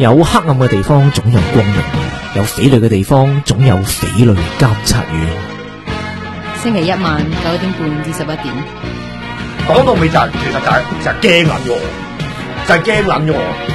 有黑暗嘅地方總有光明，有匪類嘅地方總有匪類監察員。 星期一晚9點半至11點。 講到尾就係其實就係驚撚咗我，就係驚撚咗我。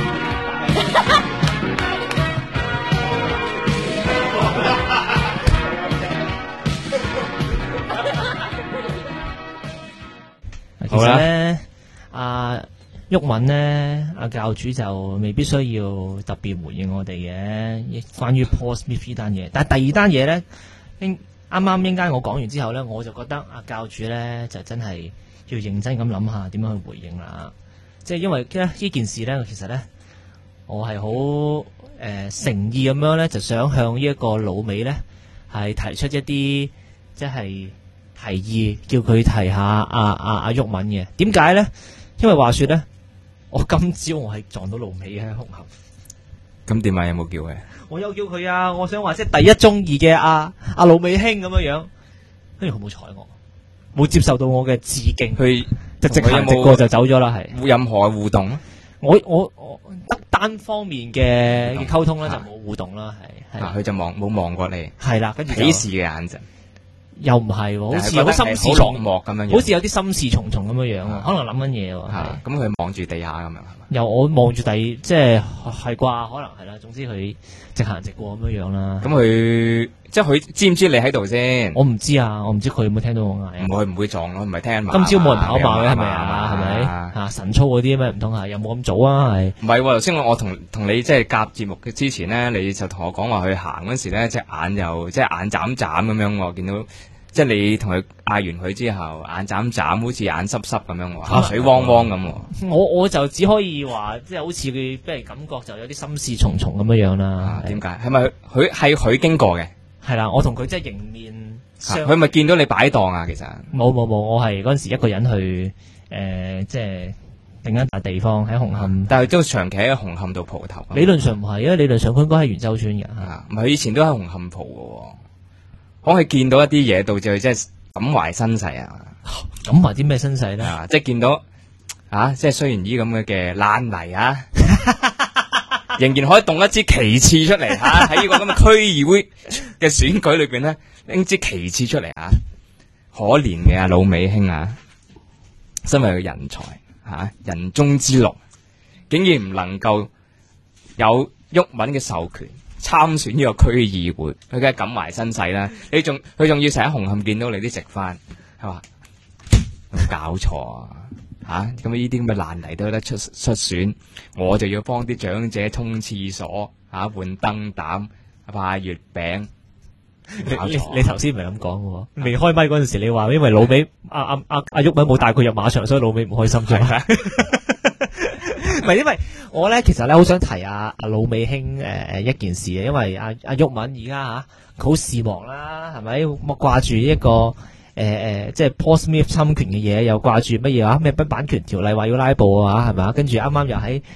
其實咧，阿毓民咧，阿教主就未必需要特別回應我哋嘅，關於 Paul Smith 呢單嘢。但係第二單嘢咧，啱啱應間我講完之後咧，我就覺得阿教主咧就真係要認真咁諗下點樣去回應啦。即係因為呢件事咧，其實咧我係好誠意咁樣咧，就想向呢一個老美咧係提出一啲即係提議，叫佢提下阿毓民嘅。點解咧？因為話說咧，我今朝我係撞到老美喺紅磡。 咁點啊？有冇叫佢？ 我有叫佢啊！我想話即係第一中意嘅阿老美兄咁樣樣，跟住佢冇睬我，冇接受到我嘅致敬， 佢就直行直過就走咗啦。係冇任何嘅互動。 我得單方面嘅溝通咧，就冇互動啦。係佢就冇望過你。 係啦，跟住鄙視嘅眼神。 又唔係，好似好心事落寞咁樣， 好似有啲心事重重咁樣樣，可能諗緊嘢喎。 咁佢望住地下咁樣係嘛？ 又我望住即係啩，可能係啦。總之佢直行直過咁樣樣啦。 咁佢即係佢知唔知你喺度先？ 我唔知啊，我唔知佢有冇聽到我嗌。 唔會撞咯，唔係聽緊馬。 今朝冇人跑馬嘅係咪啊？係咪啊？晨操嗰啲咩唔通係又冇咁早啊？係唔係？頭先我同你即係夾節目嘅之前咧，你就同我講話去行嗰時咧，隻眼又即係眼眨眨咁樣，我見到即係你同佢嗌完佢之後，眼眨眨，好似眼濕濕咁樣，水汪汪咁。 我就只可以話，即係好似佢俾人感覺就有啲心事重重咁樣樣啦。 點解？係咪佢經過嘅？ 係啦，我同佢即係迎面相。 佢咪見到你擺檔啊？其實冇，我係嗰陣時一個人去即係另一笪地方喺紅磡， 但係都長期喺紅磡度蒲頭。 理論上唔係，因為理論上佢應該喺元州村嘅。 唔係，佢以前都喺紅磡蒲嘅。可唔可以見到一啲嘢，導致佢即係感懷身世啊？ 感懷啲咩身世咧？ 即係見到即係雖然呢咁嘅爛泥啊，仍然可以動一支旗幟出嚟喺呢個咁嘅區議會嘅選舉裏邊咧，拎支旗幟出嚟可憐嘅阿老美兄身為個人才人中之龍，竟然唔能夠有毓民嘅授權參選呢個區議會，佢梗係感懷身世啦。佢仲要成日喺紅磡見到你啲食飯，係嘛？有冇搞錯啊？咁呢啲咁嘅爛泥都有得出選，我就要幫啲長者沖廁所換燈膽派月餅。 你頭先唔係咁講嘅，未開麥嗰陣時你話因為老美阿毓民冇帶佢入馬場，所以老美唔開心咗。唔係因為我咧，其實咧好想提阿老美兄一件事嘅，因為阿毓民而家佢好事忙啦，係咪？掛住一個即係 Paul Smith 侵權嘅嘢，又掛住乜嘢啊？咩版權條例話要拉布啊，係咪？跟住啱啱又喺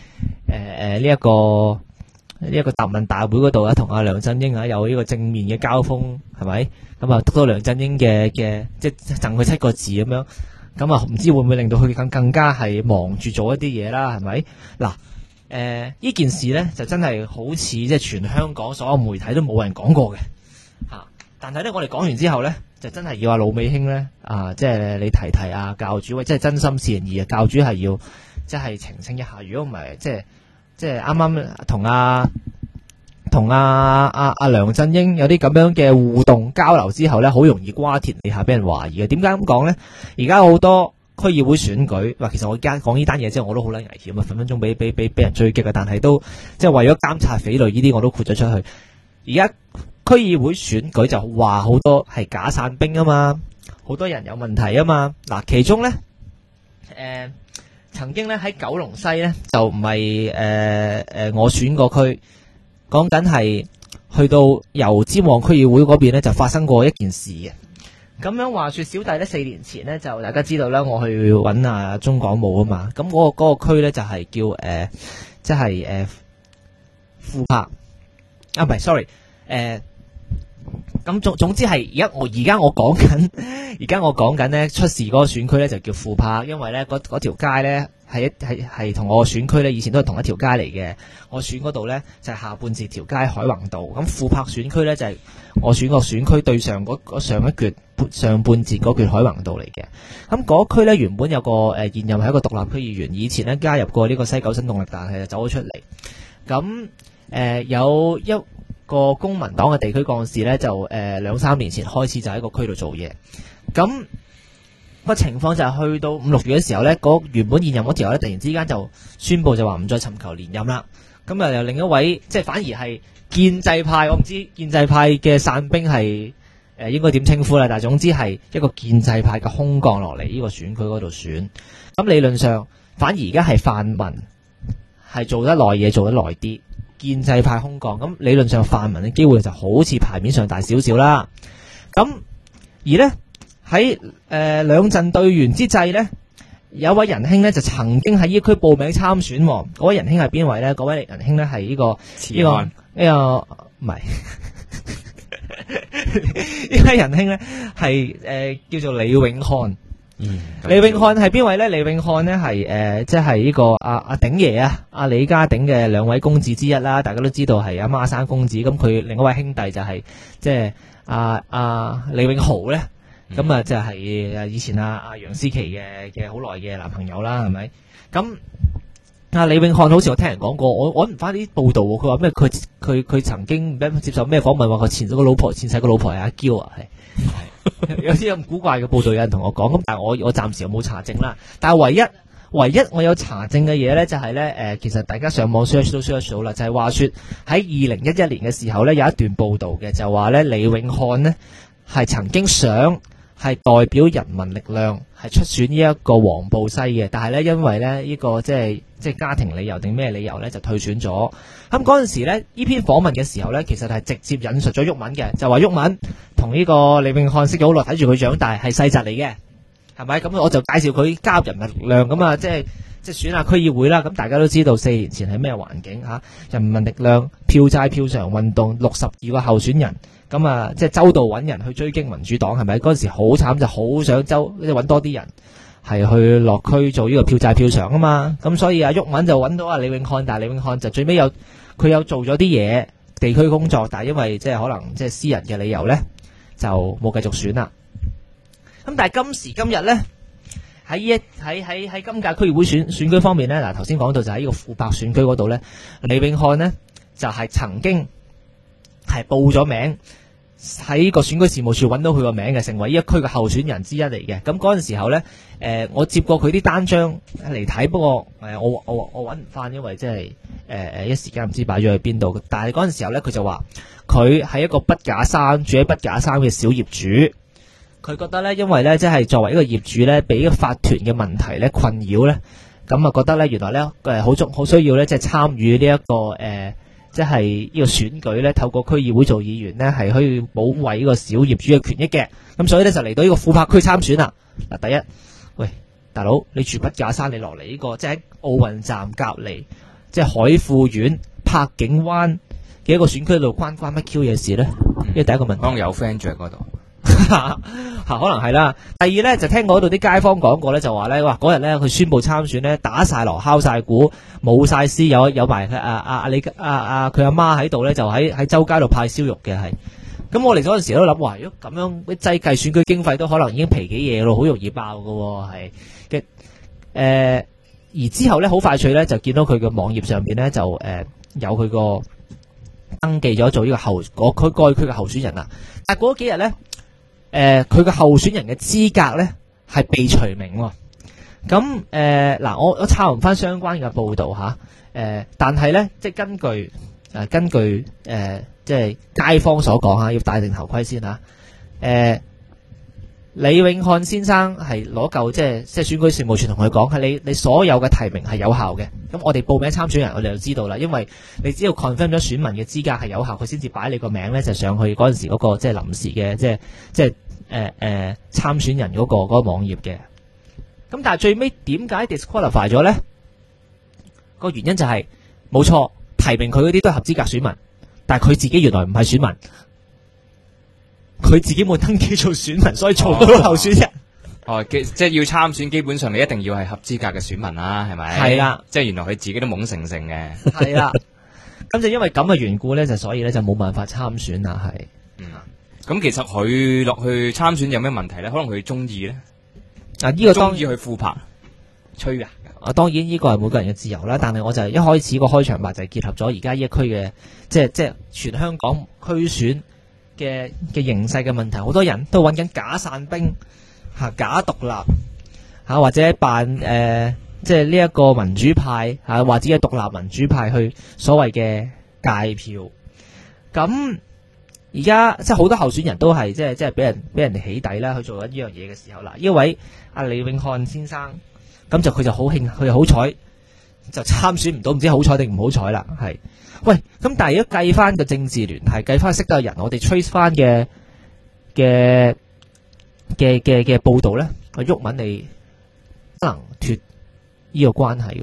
呢一個答問大會嗰度同阿梁振英有呢個正面嘅交鋒，係咪？咁啊，得到梁振英嘅即係贈佢7個字咁樣。咁啊，唔知會唔會令到佢更加係忙住做一啲嘢啦？係咪？嗱，呢件事咧就真係好似即係全香港所有媒體都冇人講過嘅嚇。但係咧，我哋講完之後咧，就真係要阿老美兄咧即係你提教主，喂，即係真心善意教主係要即係澄清一下。如果唔係，即係啱啱同阿梁振英有啲咁樣嘅互動交流之後咧，好容易瓜田李下俾人懷疑嘅。點解咁講咧？而家好多區議會選舉，其實我而家講呢單嘢之後，我都好撚危險啊，分分鐘俾人追擊啊！但係都即係為咗監察匪類呢啲，我都豁咗出去。而家區議會選舉就話好多係假散兵啊嘛，好多人有問題啊嘛。嗱，其中咧曾經咧喺九龍西咧就唔係我選個區，講緊係去到油尖旺區議會嗰邊咧就發生過一件事嘅。咁樣話說，小弟咧4年前咧就大家知道啦，我去揾中港務啊嘛。咁嗰個區咧就係叫即係富柏唔係 sorry 咁總之係而家我講緊咧出事嗰個選區咧就叫富柏，因為咧嗰條街咧係同我選區咧，以前都係同一條街嚟嘅。我選嗰度咧就係下半截條街海泓道，咁富柏選區咧就係我選個選區對上上一橛上半截嗰橛海泓道嚟嘅。咁嗰區咧原本有個現任係一個獨立區議員，以前咧加入過呢個西九新動力，但係就走咗出嚟。咁有一個公民黨嘅地區幹事咧，就2-3年前開始就喺個區度做嘢。咁個情況就係去到5-6月嘅時候咧，原本現任嗰條咧突然之間就宣布就話唔再尋求連任啦。咁又另一位即係反而係建制派，我唔知建制派嘅散兵係應該點稱呼啦，但係總之係一個建制派嘅空降落嚟呢個選區嗰度選。咁理論上反而而家係泛民係做得耐嘢做得耐啲，建制派空降，咁理論上泛民嘅機會就好似牌面上大少少啦。咁而呢，喺兩陣對完之際呢，有位仁兄呢就曾經喺呢區報名參選。嗰位仁兄係邊位呢？嗰位仁兄呢係呢個唔係呢位仁兄呢係叫做李永漢。李永漢係邊位呢？李永漢呢係即係呢個阿鼎爺啊，阿李家鼎嘅兩位公子之一啦。大家都知道係阿孖生公子，咁佢另一位兄弟就係即係阿李永豪呢。咁就係以前阿楊思琦嘅好耐嘅男朋友啦，係咪？咁李永漢好似我聽人講過，我揾唔翻啲報道，佢話咩？佢曾經接受咩訪問，話佢前世個老婆係阿嬌啊，係有啲咁古怪嘅報道，有人同我講，咁但係我暫時又冇查證啦。但係唯一我有查證嘅嘢咧，就係咧其實大家上網 search 都 search 到啦，就係話說喺2011年嘅時候咧，有一段報道嘅，就話咧李永漢呢係曾經想係代表人民力量係出選呢一個黃埔西嘅，但係咧因為咧呢個即係家庭理由定咩理由咧就退選咗。咁嗰陣時咧呢篇訪問嘅時候咧，其實係直接引述咗毓民嘅，就話毓民同呢個李永漢識咗好耐，睇住佢長大係世侄嚟嘅，係咪？咁我就介紹佢加入人民力量，咁啊即係選下區議會啦。咁大家都知道4年前係咩環境嚇？人民力量票債票償運動62個候選人。咁啊，即係周到揾人去追擊民主黨，係咪？嗰陣時好慘，就好想揾多啲人係去落區做呢個票債票償啊嘛。咁所以毓民就揾到李永漢，但係李永漢就最尾佢有做咗啲嘢地區工作，但係因為即係可能即係私人嘅理由咧，就冇繼續選啦。咁但係今時今日咧，喺今屆區議會選舉方面咧，嗱頭先講到就喺呢個富柏選區嗰度咧，李永漢呢就係曾經係報咗名。喺個選舉事務處揾到佢個名嘅，成為呢一區嘅候選人之一嚟嘅。咁嗰陣時候呢，我接過佢啲單張嚟睇，不過我揾唔翻，因為即係一時間唔知擺咗去邊度。但係嗰陣時候呢，佢就話佢係一個筆架山住喺筆架山嘅小業主。佢覺得呢，因為呢，即係作為一個業主呢，俾個法團嘅問題呢困擾呢，咁啊覺得呢，原來呢，好需要呢，即係參與呢一個即係呢個選舉咧，透過區議會做議員咧，係可以保衛呢個小業主嘅權益嘅。咁所以咧就嚟到呢個富柏區參選啦。嗱，第一，喂，大佬，你住筆架山，你落嚟呢個即係喺奧運站隔離，即係海富苑柏景灣嘅一個選區度關乜 Q 嘢事咧？呢個第一個問題。 當有 friend 住喺嗰度。 可能係啦。第二咧就聽嗰度啲街坊講過咧，就話咧，哇嗰日咧佢宣布參選咧，打晒鑼敲晒鼓，冇晒屍，有埋佢佢阿媽喺度咧，就喺周街度派燒肉嘅係。咁我嚟嗰陣時都諗話，如果咁樣計選舉經費都可能已經皮幾嘢咯，好容易爆㗎喎係嘅。而之後咧好快脆咧就見到佢嘅網頁上邊咧就有佢個登記咗做呢個該區嘅候選人啦。但係嗰幾日咧。佢嘅候選人嘅資格咧係被除名喎。咁嗱，我抄唔翻相關嘅報道吓。但係咧，即係根據即係街坊所講吓，要戴定頭盔先吓。李永漢先生係攞夠即係選舉事務處同佢講，係你所有嘅提名係有效嘅。咁我哋報名參選人，我哋就知道啦，因為你只要 confirm 咗選民嘅資格係有效，佢先至擺你個名咧就上去嗰陣時嗰個即係臨時嘅即係參選人嗰個網頁嘅。咁但係最尾點解 disqualify 咗咧？個原因就係冇錯，提名佢嗰啲都係合資格選民，但係佢自己原來唔係選民。佢自己冇登記做選民，所以做唔到候選人。 哦，即係要參選，基本上你一定要係合資格嘅選民啦，係咪？ 係啦， 即係原來佢自己都懵成成嘅。 係啦，咁就因為咁嘅緣故咧，就所以咧就冇辦法參選啦，係。 咁其實佢落去參選有咩問題咧？可能佢中意咧， 啊，呢個當中意去副拍，吹啊！ 啊，當然呢個係每個人嘅自由啦，但係我就係一開始個開場白就係結合咗而家呢一區嘅，即係全香港區選嘅形勢嘅問題，好多人都揾緊假散兵假獨立或者扮即係呢一個民主派或者係獨立民主派去所謂嘅界票。咁而家即係好多候選人都係即係俾人哋起底啦，去做緊呢樣嘢嘅時候啦，呢位阿李永漢先生。咁就佢就好彩就參選唔到，唔知好彩定唔好彩啦。係，喂，咁但係如果計翻個政治聯繫，計翻識得嘅人，我哋 trace 翻嘅報道咧，阿毓民你不能脱呢個關係喎。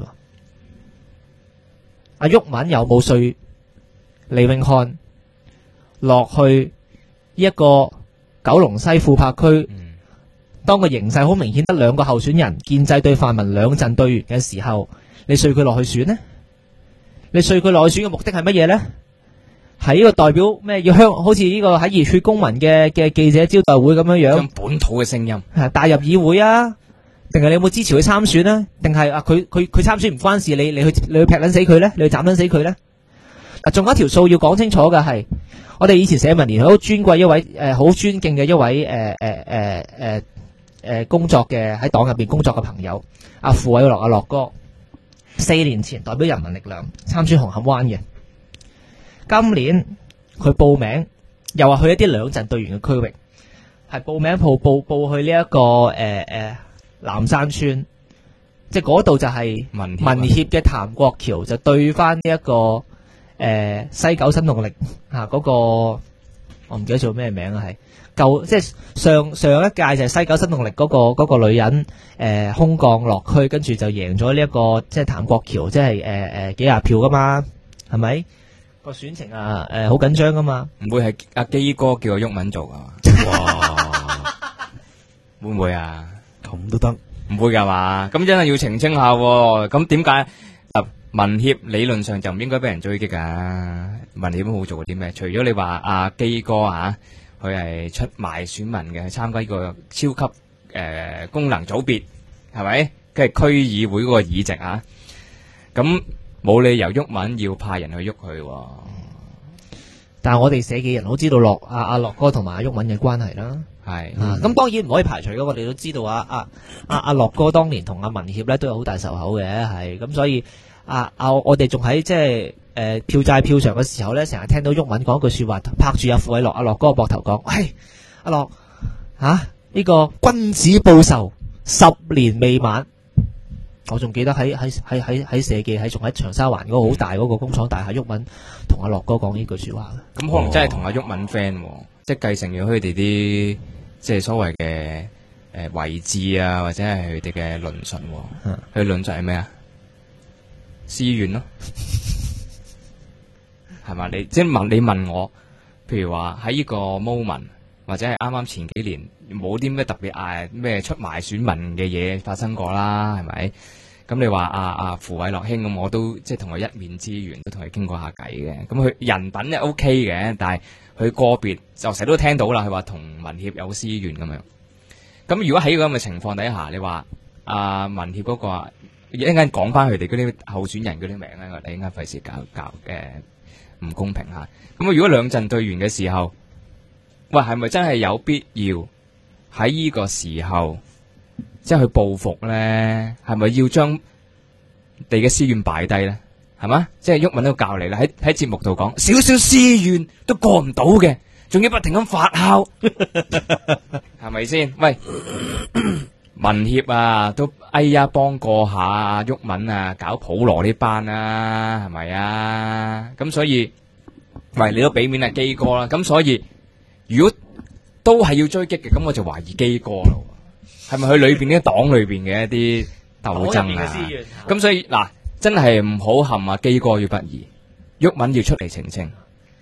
阿毓民有冇說李永漢落去呢一個九龍西副拍區？當個形勢好明顯得兩個候選人，建制對泛民兩陣對完嘅時候，你說佢落去選呢？你說佢落去選嘅目的係乜嘢呢？係呢個代表咩？要好似呢個喺熱血公民嘅記者招待會咁樣樣， 將本土嘅聲音帶入議會啊？定係你有冇支持佢參選啊？定係佢參選唔關事，你去劈撚死佢呢？你去斬撚死佢呢？仲有一條數要講清楚嘅係，我哋以前社民連好尊貴一位好尊敬嘅一位工作嘅喺黨入邊工作嘅朋友阿傅偉樂阿樂哥，4年前代表人民力量參選紅磡灣嘅，今年佢報名又話去一啲兩陣對完嘅區域，係報名報去呢一個南山村，即係嗰度就係民協嘅譚國僑就對翻呢一個西九新動力嗰個我唔記得做咩名啊，係。即係上一屆就係西九新動力嗰個女人空降落區，跟住就贏咗呢一個即係譚國僑，即係幾廿票噶嘛，係咪個選情好緊張噶嘛？ 唔會係阿基哥叫阿毓民做啊？哇，會唔會啊？ 咁都得？ 唔會噶嘛？咁真係要澄清下喎。咁點解民協理論上就唔應該俾人追擊噶？民協都冇做過啲咩？除咗你話阿基哥佢係出賣選民嘅，去參加呢個超級功能組別，係咪？跟住區議會嗰個議席咁冇理由毓民要派人去喐佢。 但係我哋社記人好知道阿樂哥同埋阿毓民嘅關係啦。係咁當然唔可以排除嘅，我哋都知道阿樂哥當年同阿民協咧都有好大仇口嘅，係咁所以我哋仲喺即係。票債票償嘅時候咧，成日聽到毓民講一句說話，拍住阿傅偉樂阿樂哥個膊頭講：喂，阿樂呢個君子報仇10年未晚。我仲記得喺社記仲喺長沙灣嗰個好大嗰個工廠大廈，毓民同阿樂哥講呢句說話。 咁可能真係同阿毓民 friend，即係繼承咗佢哋啲即係所謂嘅遺志啊，或者係佢哋嘅論述。佢論述係咩啊？私怨咯。係嘛？你問我，譬如話喺呢個 moment 或者係啱啱前幾年冇啲咩特別咩出賣選民嘅嘢發生過啦，係咪？咁你話阿傅偉樂兄咁，我都即係同佢一面之緣，都同佢傾過下偈嘅。咁佢人品係 OK 嘅，但係佢個別就成日都聽到啦，佢話同民協有私怨咁樣。咁如果喺咁嘅情況底下，你話民協嗰個一陣間講翻佢哋嗰啲候選人嗰啲名咧，我哋一陣間費事搞唔公平吓，咁如果兩陣對完嘅時候，喂，係咪真係有必要喺呢個時候即係去報復咧？係咪要將你嘅私怨擺低咧？係嘛？即係毓民都教你啦，喺節目度講少少私怨都過唔到嘅，仲要不停咁發酵，係咪先？喂，民協都哎呀幫過下毓民搞普羅呢班係咪啊？咁所以，喂，你都俾面基哥啦。咁所以，如果都係要追擊嘅，咁我就懷疑基哥咯。係咪佢裏邊啲黨裏邊嘅一啲鬥爭啊？咁所以嗱，真係唔好陷基哥於不義，毓民要出嚟澄清。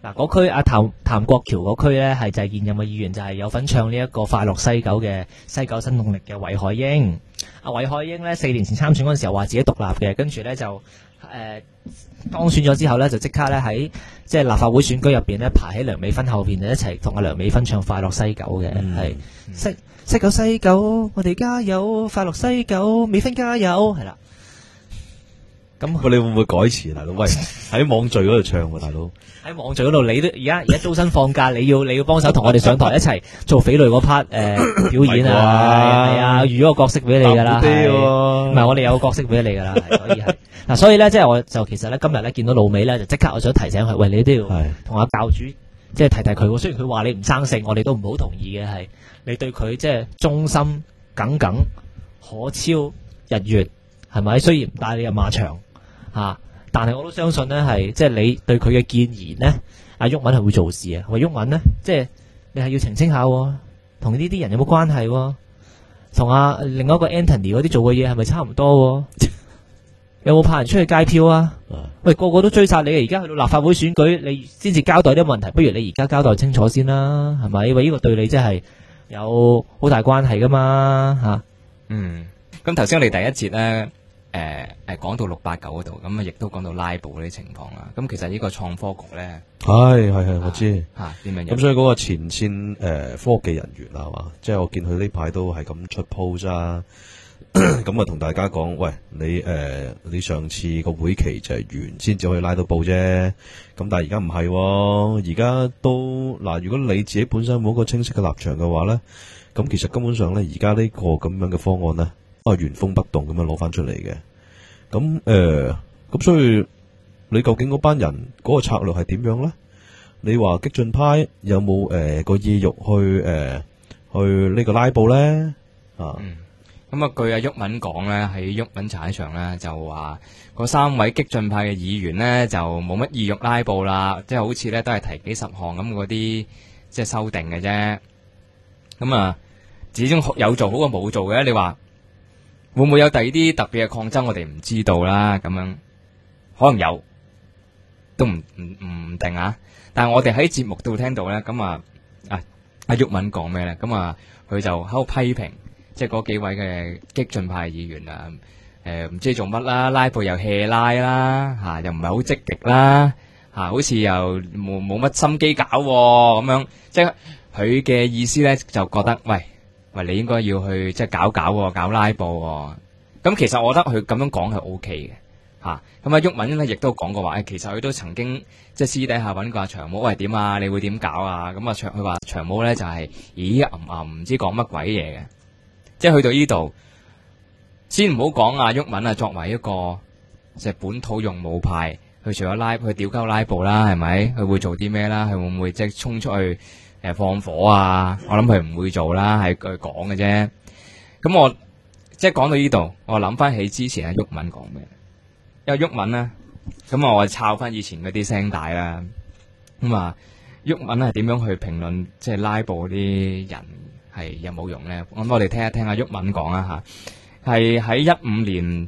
嗱，嗰區阿譚國橋嗰區咧，係就係現任嘅議員，就係有份唱呢一個快樂西九嘅西九新動力嘅韋海英。阿韋海英咧4年前參選嗰陣時候話自己獨立嘅，跟住咧就當選咗之後咧，就即刻咧喺即係立法會選舉入邊咧排喺梁美芬後邊，就一齊同阿梁美芬唱快樂西九嘅，係西九西九，我哋加油，快樂西九，美芬加油，係啦。咁喂，你會唔會改詞，大佬？喂，喺網聚嗰度唱喎，大佬。 喺網聚嗰度，你都而家周身放假，你要幫手同我哋上台一齊做匪類嗰 part 表演啊，係啊，預咗個角色俾你噶啦，唔係我哋有個角色俾你噶啦，所以係嗱，所以咧即係我就其實咧今日咧見到老美咧就即刻我想提醒佢，喂，你都要同阿教主即係提提佢，雖然佢話你唔生性，我哋都唔好同意嘅，係你對佢即係忠心耿耿可超日月，係咪？雖然唔帶你入馬場吓。但係我都相信咧，係即係你對佢嘅建言咧，阿毓民係會做事啊。喂，毓民咧，即係你係要澄清下，同呢啲人有冇關係？同另外一個 Anthony 嗰啲做嘅嘢係咪差唔多？有冇派人出去街票啊？喂，個個都追殺你，而家去到立法會選舉，你先至交代啲問題，不如你而家交代清楚先啦，係咪？因為呢個對你真係有好大關係噶嘛，吓。 咁頭先我哋第一節咧。講到689嗰度，咁亦都講到拉布嗰啲情況啦。咁其實呢個創科局咧， 係我知點樣？ 咁所以嗰個前線科技人員啦，係嘛？即係我見佢呢排都係咁出 post 啊，咁啊同大家講，喂，你上次個會期就係完先至可以拉到布啫。咁但係而家唔係，而家都嗱，如果你自己本身冇一個清晰嘅立場嘅話咧，咁其實根本上咧，而家呢個咁樣嘅方案咧，都係原封不動咁樣攞翻出嚟嘅。咁所以你究竟嗰班人嗰個策略係點樣咧？你話激進派有冇個意欲去呢個拉布咧？咁啊，據阿毓民講咧，喺毓民茶場咧就話嗰3位激進派嘅議員咧就冇乜意欲拉布啦，即係好似咧都係提幾10項咁嗰啲即係修訂嘅啫。咁啊，始終有做好過冇做嘅。你話會唔會有第二啲特別嘅抗爭？我哋唔知道啦，咁樣可能有，都唔定啊。但係我哋喺節目度聽到咧，咁阿毓民講咩咧？咁佢就喺度批評，即係嗰幾位嘅激進派議員啊，唔知做乜啦，拉布又 hea 拉啦，又唔係好積極啦，好似又冇乜心機搞咁樣，即係佢嘅意思咧，就覺得喂，你應該要去即係搞拉布喎。咁其實我覺得佢咁樣講係 O K 嘅嚇。咁毓民咧亦都講過話，其實佢都曾經即係私底下揾過阿長毛，喂，點啊？你會點搞啊？咁佢話長毛咧就係唔知講乜鬼嘢嘅。即係去到呢度，先唔好講阿毓民作為一個即係本土用武派，佢除咗去屌鳩拉布啦，係咪？佢會做啲咩啦？佢會唔會即係衝出去放火啊？我諗佢唔會做啦，係佢講嘅啫。咁我即係講到呢度，我諗翻起之前阿毓民講咩？因為毓民咧，咁我抄翻以前嗰啲聲帶啦。咁毓民係點樣去評論即係拉布嗰啲人係有冇用咧？咁我哋聽一聽阿毓民講啦吓，係喺15年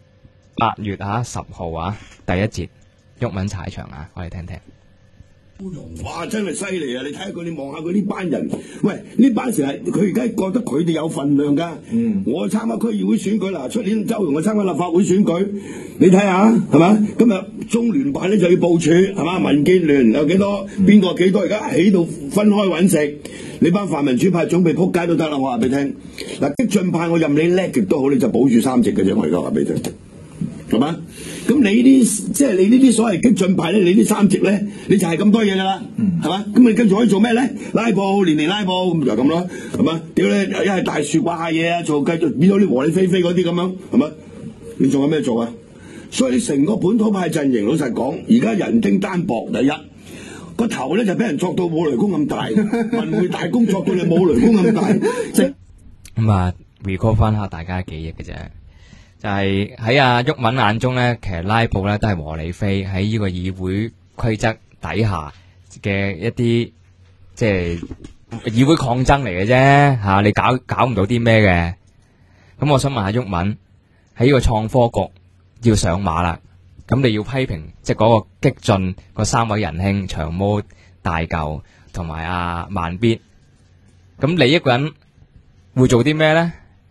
8月10號第一節毓民踩場我哋聽聽。 哇！真係犀利啊！你睇下佢，你望下佢呢班人，喂，呢班成日佢而家覺得佢哋有份量噶。我參加區議會選舉啦，出年周融我參加立法會選舉，你睇下係嘛？今日中聯辦咧就要部署係嘛？民建聯有幾多？邊個幾多？而家喺度分開揾食，你班泛民主派準備撲街都得啦！我話俾你聽，嗱，激進派我任你叻極都好，你就保住3席嘅啫。我而家話俾你聽。係嘛？咁你呢啲即係你呢啲所謂激進派咧，你呢3席咧，你就係咁多嘢噶啦，係嘛？咁你跟住可以做咩咧？拉布，年拉布，咁就咁咯，係嘛？屌你，一係大樹掛下嘢啊，做繼續變到啲和理非非嗰啲咁樣，係嘛？你仲有咩做啊？所以你成個本土派陣營，老實講，而家人丁單薄，第一個頭咧就俾人作到冇雷公咁大，文匯大公作到你冇雷公咁大，即係咁recall 翻下大家記憶嘅啫。就係喺阿毓民眼中咧，其實拉布咧都係和理非，喺呢個議會規則底下嘅一啲即係議會抗爭嚟嘅啫吓，你搞唔到啲咩嘅。咁我想問下毓民，喺呢個創科局要上馬啦， 咁你要批評即係嗰個激進嗰三位仁兄長毛、大舊同埋阿慢必，咁你一個人會做啲咩咧？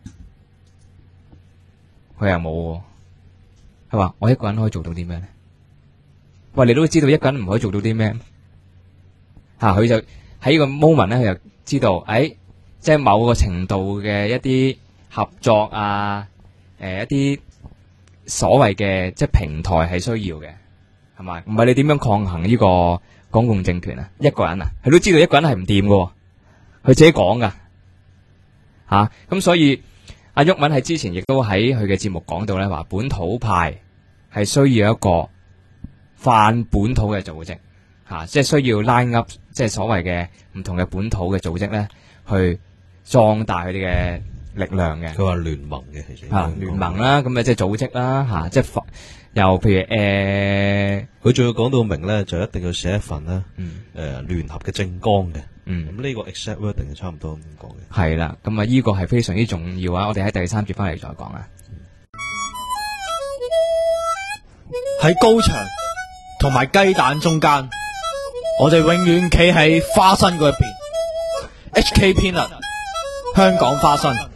佢又冇喎，係話我一個人可以做到啲咩咧？喂，你都知道一個人唔可以做到啲咩吓，佢就喺呢個 moment 咧，佢就知道，即係某個程度嘅一啲合作啊，一啲所謂嘅即係平台係需要嘅，係咪？唔係你點樣抗衡呢個港共政權啊？一個人啊，佢都知道一個人係唔掂㗎，佢自己講噶吓，咁所以阿毓民喺之前亦都喺佢嘅節目講到咧，話本土派係需要一個泛本土嘅組織吓，即係需要 line up， 即係所謂嘅唔同嘅本土嘅組織咧，去壯大佢哋嘅力量嘅。 佢話聯盟嘅其實聯盟啦，咁即係組織啦吓，即係又譬如佢仲要講到明咧，就一定要寫一份咧聯合嘅政綱嘅。咁呢個 exact wording 係差唔多咁講嘅。 係啦，咁啊呢個係非常之重要啊！我哋喺第3節翻嚟再講啊。 喺高牆同埋雞蛋中間，我哋永遠企喺花生嗰一邊。HK Peanut 香港花生。